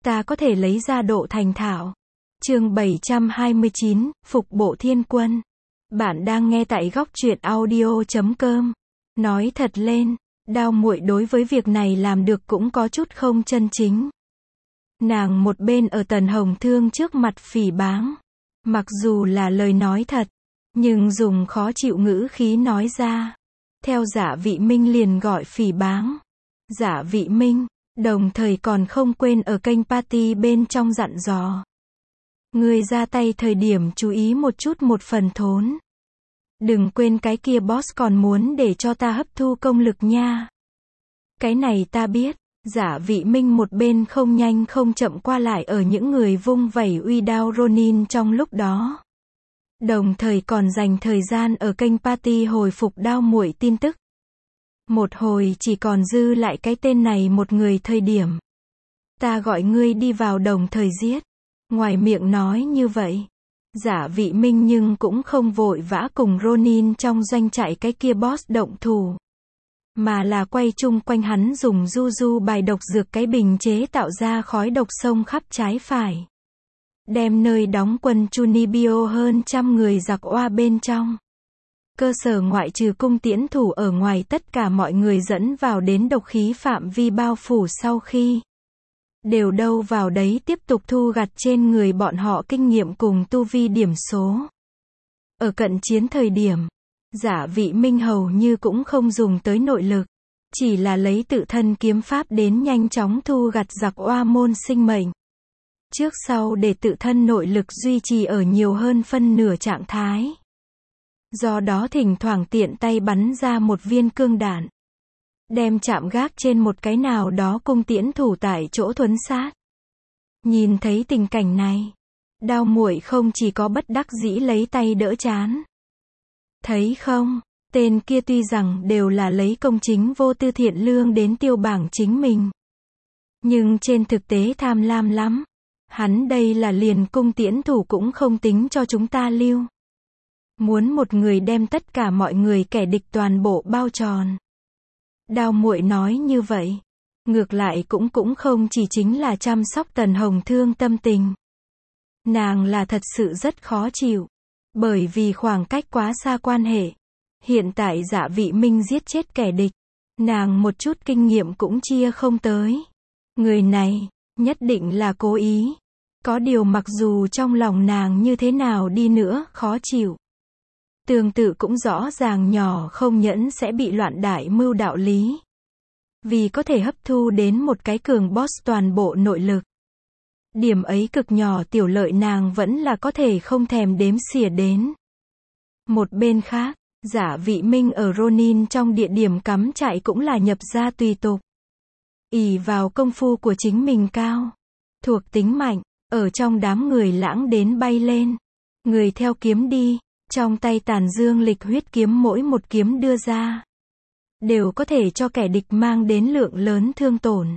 ta có thể lấy ra độ thành thạo. Chương 729, Phục bộ thiên quân. Bạn đang nghe tại góc truyện audio.com. Nói thật lên, Đao Muội đối với việc này làm được cũng có chút không chân chính. Nàng một bên ở Tần Hồng Thương trước mặt phỉ báng. Mặc dù là lời nói thật, nhưng dùng khó chịu ngữ khí nói ra. Theo Giả Vị Minh liền gọi phỉ báng. Giả Vị Minh, đồng thời còn không quên ở kênh party bên trong dặn dò. Ngươi ra tay thời điểm chú ý một chút một phần thốn. Đừng quên cái kia boss còn muốn để cho ta hấp thu công lực nha. Cái này ta biết. Giả Vị Minh một bên không nhanh không chậm qua lại ở những người vung vẩy uy đao Ronin trong lúc đó. Đồng thời còn dành thời gian ở kênh party hồi phục Đao Muội tin tức. Một hồi chỉ còn dư lại cái tên này một người thời điểm. Ta gọi ngươi đi vào đồng thời giết. Ngoài miệng nói như vậy. Giả Vị Minh nhưng cũng không vội vã cùng Ronin trong doanh trại cái kia boss động thủ. Mà là quay chung quanh hắn dùng du bài độc dược cái bình chế tạo ra khói độc sông khắp trái phải. Đem nơi đóng quân Chunibyo hơn trăm người giặc oa bên trong. Cơ sở ngoại trừ cung tiễn thủ ở ngoài tất cả mọi người dẫn vào đến độc khí phạm vi bao phủ sau khi. Đều đâu vào đấy tiếp tục thu gặt trên người bọn họ kinh nghiệm cùng tu vi điểm số. Ở cận chiến thời điểm, Giả Vị Minh hầu như cũng không dùng tới nội lực. Chỉ là lấy tự thân kiếm pháp đến nhanh chóng thu gặt giặc oa môn sinh mệnh. Trước sau để tự thân nội lực duy trì ở nhiều hơn phân nửa trạng thái. Do đó thỉnh thoảng tiện tay bắn ra một viên cương đạn. Đem chạm gác trên một cái nào đó cung tiễn thủ tại chỗ thuấn sát. Nhìn thấy tình cảnh này, Đao Muội không chỉ có bất đắc dĩ lấy tay đỡ chán. Thấy không, tên kia tuy rằng đều là lấy công chính vô tư thiện lương đến tiêu bảng chính mình. Nhưng trên thực tế tham lam lắm. Hắn đây là liền cung tiễn thủ cũng không tính cho chúng ta lưu. Muốn một người đem tất cả mọi người kẻ địch toàn bộ bao tròn. Đao Muội nói như vậy. Ngược lại cũng không chỉ chính là chăm sóc Tần Hồng Thương tâm tình. Nàng là thật sự rất khó chịu. Bởi vì khoảng cách quá xa quan hệ. Hiện tại Giả Vị Minh giết chết kẻ địch. Nàng một chút kinh nghiệm cũng chia không tới. Người này, nhất định là cố ý. Có điều mặc dù trong lòng nàng như thế nào đi nữa, khó chịu. Tương tự cũng rõ ràng nhỏ không nhẫn sẽ bị loạn đại mưu đạo lý. Vì có thể hấp thu đến một cái cường boss toàn bộ nội lực. Điểm ấy cực nhỏ tiểu lợi nàng vẫn là có thể không thèm đếm xỉa đến. Một bên khác, Giả Vị Minh ở Ronin trong địa điểm cắm trại cũng là nhập ra tùy tục. Ỷ vào công phu của chính mình cao. Thuộc tính mạnh, ở trong đám người lãng đến bay lên. Người theo kiếm đi, trong tay Tàn Dương Lịch Huyết kiếm mỗi một kiếm đưa ra. Đều có thể cho kẻ địch mang đến lượng lớn thương tổn.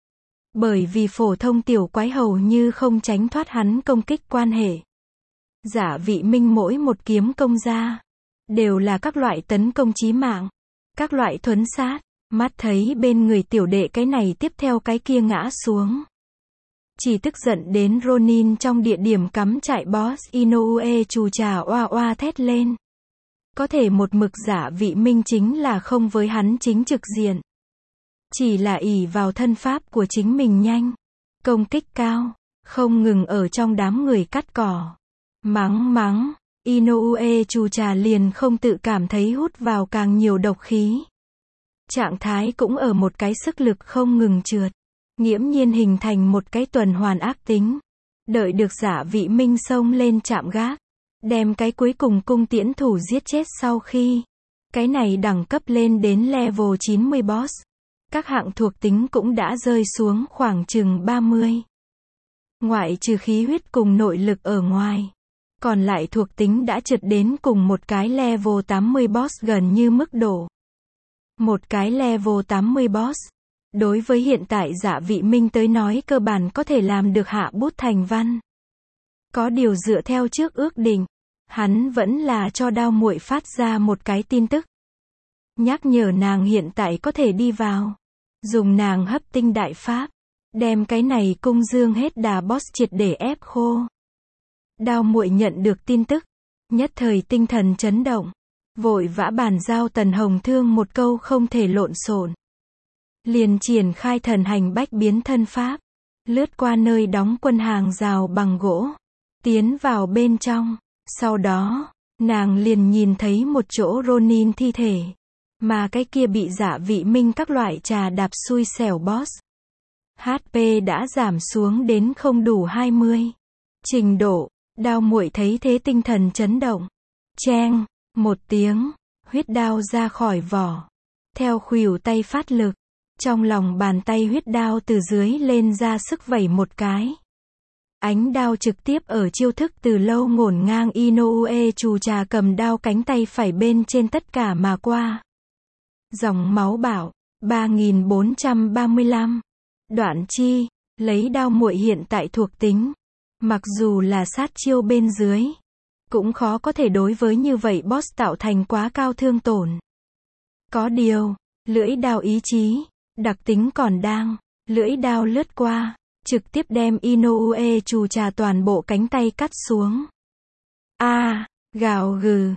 Bởi vì phổ thông tiểu quái hầu như không tránh thoát hắn công kích quan hệ. Giả Vị Minh mỗi một kiếm công ra. Đều là các loại tấn công chí mạng. Các loại thuấn sát. Mắt thấy bên người tiểu đệ cái này tiếp theo cái kia ngã xuống. Chỉ tức giận đến Ronin trong địa điểm cắm trại boss Inoue chù trà oa oa thét lên. Có thể một mực Giả Vị Minh chính là không với hắn chính trực diện. Chỉ là ỷ vào thân pháp của chính mình nhanh. Công kích cao. Không ngừng ở trong đám người cắt cỏ. Mắng. Inoue chù trà liền không tự cảm thấy hút vào càng nhiều độc khí. Trạng thái cũng ở một cái sức lực không ngừng trượt. Nghiễm nhiên hình thành một cái tuần hoàn ác tính. Đợi được Giả Vị Minh xông lên chạm gác. Đem cái cuối cùng cung tiễn thủ giết chết sau khi. Cái này đẳng cấp lên đến level 90 boss. Các hạng thuộc tính cũng đã rơi xuống khoảng chừng 30. Ngoại trừ khí huyết cùng nội lực ở ngoài. Còn lại thuộc tính đã trượt đến cùng một cái level 80 boss gần như mức độ. Một cái level 80 boss. Đối với hiện tại Giả Vị Minh tới nói cơ bản có thể làm được hạ bút thành văn. Có điều dựa theo trước ước định. Hắn vẫn là cho Đao Muội phát ra một cái tin tức. Nhắc nhở nàng hiện tại có thể đi vào. Dùng nàng hấp tinh đại pháp. Đem cái này cung dương hết đà boss triệt để ép khô. Đao muội nhận được tin tức, nhất thời tinh thần chấn động, vội vã bàn giao Tần Hồng Thương một câu không thể lộn xộn. Liền triển khai thần hành bách biến thân pháp, lướt qua nơi đóng quân hàng rào bằng gỗ, tiến vào bên trong, sau đó, nàng liền nhìn thấy một chỗ Ronin thi thể, mà cái kia bị Dạ Vị Minh các loại trà đạp xui xẻo boss. HP đã giảm xuống đến không đủ 20. Trình độ, đao muội thấy thế tinh thần chấn động. Cheng, một tiếng, huyết đao ra khỏi vỏ. Theo khuỷu tay phát lực, trong lòng bàn tay huyết đao từ dưới lên ra sức vẩy một cái. Ánh đao trực tiếp ở chiêu thức từ lâu ngổn ngang Inoue Chù Trà cầm đao cánh tay phải bên trên tất cả mà qua. Dòng máu bảo, 3435. Đoạn chi, lấy đao muội hiện tại thuộc tính. Mặc dù là sát chiêu bên dưới, cũng khó có thể đối với như vậy boss tạo thành quá cao thương tổn. Có điều, lưỡi đao ý chí, đặc tính còn đang, lưỡi đao lướt qua, trực tiếp đem Inoue Chù Trà toàn bộ cánh tay cắt xuống. Gào gừ,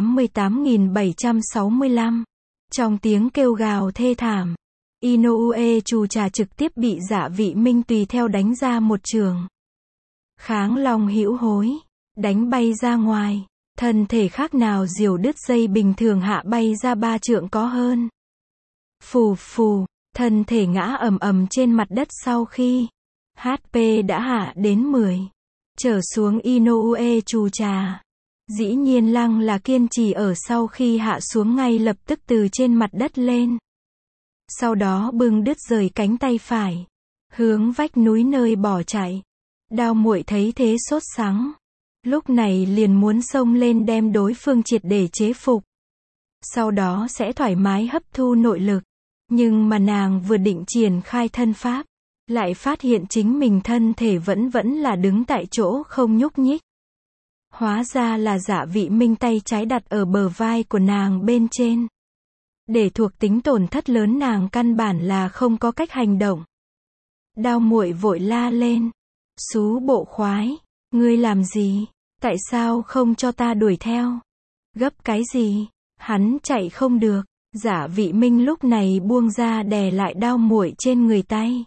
88.765. Trong tiếng kêu gào thê thảm, Inoue Chù Trà trực tiếp bị Dạ Vị Minh tùy theo đánh ra một trường. Kháng long hữu hối, đánh bay ra ngoài, thân thể khác nào diều đứt dây bình thường hạ bay ra 3 trượng có hơn. Phù phù, thân thể ngã ầm ầm trên mặt đất sau khi HP đã hạ đến 10. Trở xuống Inoue Chù Trà. Dĩ nhiên lăng là kiên trì ở sau khi hạ xuống ngay lập tức từ trên mặt đất lên. Sau đó bưng đứt rời cánh tay phải, hướng vách núi nơi bỏ chạy. Đao muội thấy thế sốt sắng, lúc này liền muốn xông lên đem đối phương triệt để chế phục. Sau đó sẽ thoải mái hấp thu nội lực. Nhưng mà nàng vừa định triển khai thân pháp, lại phát hiện chính mình thân thể vẫn là đứng tại chỗ không nhúc nhích. Hóa ra là Dạ Vị Minh tay trái đặt ở bờ vai của nàng bên trên. Để thuộc tính tổn thất lớn nàng căn bản là không có cách hành động. Đao muội vội la lên. Xú bộ khoái, ngươi làm gì? Tại sao không cho ta đuổi theo? Gấp cái gì? Hắn chạy không được. Dạ Vị Minh lúc này buông ra đè lại đao muội trên người tay.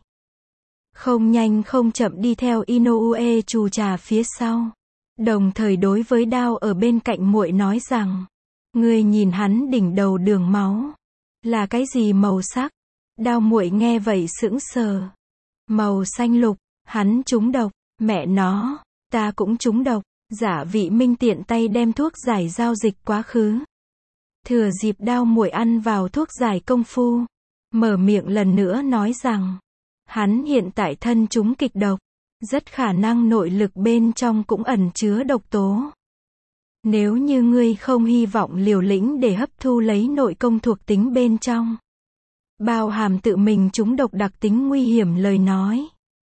Không nhanh không chậm đi theo Inoue Chù Trà phía sau. Đồng thời đối với đao ở bên cạnh muội nói rằng, ngươi nhìn hắn đỉnh đầu đường máu, là cái gì màu sắc? Đao muội nghe vậy sững sờ. Màu xanh lục, hắn trúng độc, mẹ nó, ta cũng trúng độc. Dạ Vị Minh tiện tay đem thuốc giải giao dịch quá khứ. Thừa dịp đao muội ăn vào thuốc giải công phu, mở miệng lần nữa nói rằng, hắn hiện tại thân trúng kịch độc, rất khả năng nội lực bên trong cũng ẩn chứa độc tố. Nếu như ngươi không hy vọng liều lĩnh để hấp thu lấy nội công thuộc tính bên trong, bao hàm tự mình trúng độc đặc tính nguy hiểm lời nói,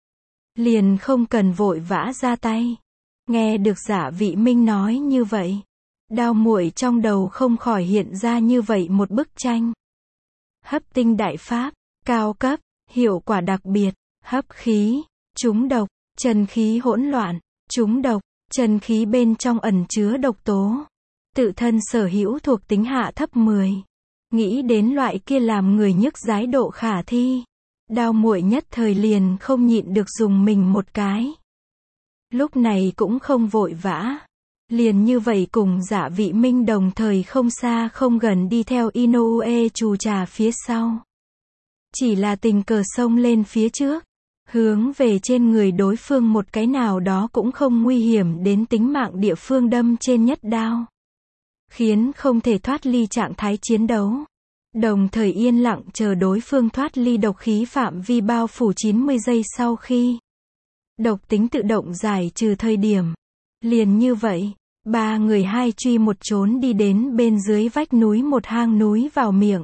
liền không cần vội vã ra tay. Nghe được Dạ Vị Minh nói như vậy, đao muội trong đầu không khỏi hiện ra như vậy một bức tranh. Hấp tinh đại pháp, cao cấp, hiệu quả đặc biệt, hấp khí, trúng độc, chân khí hỗn loạn, trúng độc, chân khí bên trong ẩn chứa độc tố. Tự thân sở hữu thuộc tính hạ thấp 10. Nghĩ đến loại kia làm người nhức dái độ khả thi. Đao muội nhất thời liền không nhịn được dùng mình một cái. Lúc này cũng không vội vã. Liền như vậy cùng Dạ Vị Minh đồng thời không xa không gần đi theo Inoue Chù Trà phía sau. Chỉ là tình cờ xông lên phía trước, hướng về trên người đối phương một cái nào đó cũng không nguy hiểm đến tính mạng địa phương đâm trên nhất đao. Khiến không thể thoát ly trạng thái chiến đấu. Đồng thời yên lặng chờ đối phương thoát ly độc khí phạm vi bao phủ 90 giây sau khi độc tính tự động giải trừ thời điểm. Liền như vậy, ba người hai truy một trốn đi đến bên dưới vách núi một hang núi vào miệng.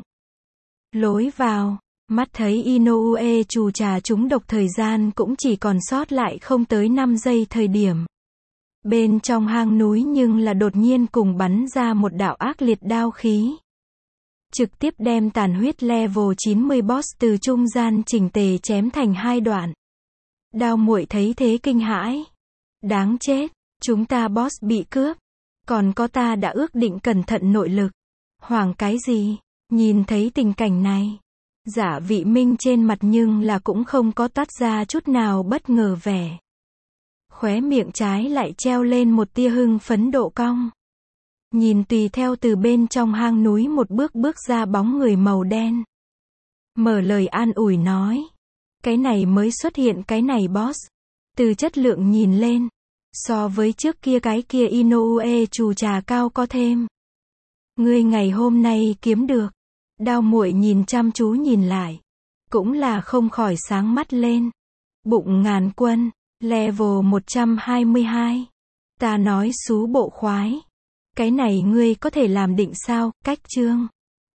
Lối vào, mắt thấy Inoue Chù Trà trúng độc thời gian cũng chỉ còn sót lại không tới 5 giây thời điểm. Bên trong hang núi nhưng là đột nhiên cùng bắn ra một đạo ác liệt đao khí. trực tiếp đem tàn huyết level 90 boss từ trung gian chỉnh tề chém thành hai đoạn. Đao muội thấy thế kinh hãi. Đáng chết, chúng ta boss bị cướp. Còn có ta đã ước định cẩn thận nội lực. Hoảng cái gì? Nhìn thấy tình cảnh này, Giả Vị Minh trên mặt nhưng là cũng không có toát ra chút nào bất ngờ vẻ. Khóe miệng trái lại treo lên một tia hưng phấn độ cong. Nhìn tùy theo từ bên trong hang núi một bước bước ra bóng người màu đen. Mở lời an ủi nói. Cái này mới xuất hiện cái này boss. Từ chất lượng nhìn lên, so với trước kia cái kia Inoue chù trà cao có thêm. Ngươi ngày hôm nay kiếm được. Đao muội nhìn chăm chú nhìn lại. Cũng là không khỏi sáng mắt lên. Bụng ngàn quân, level 122. Ta nói xú bộ khoái. Cái này ngươi có thể làm định sao, cách chương.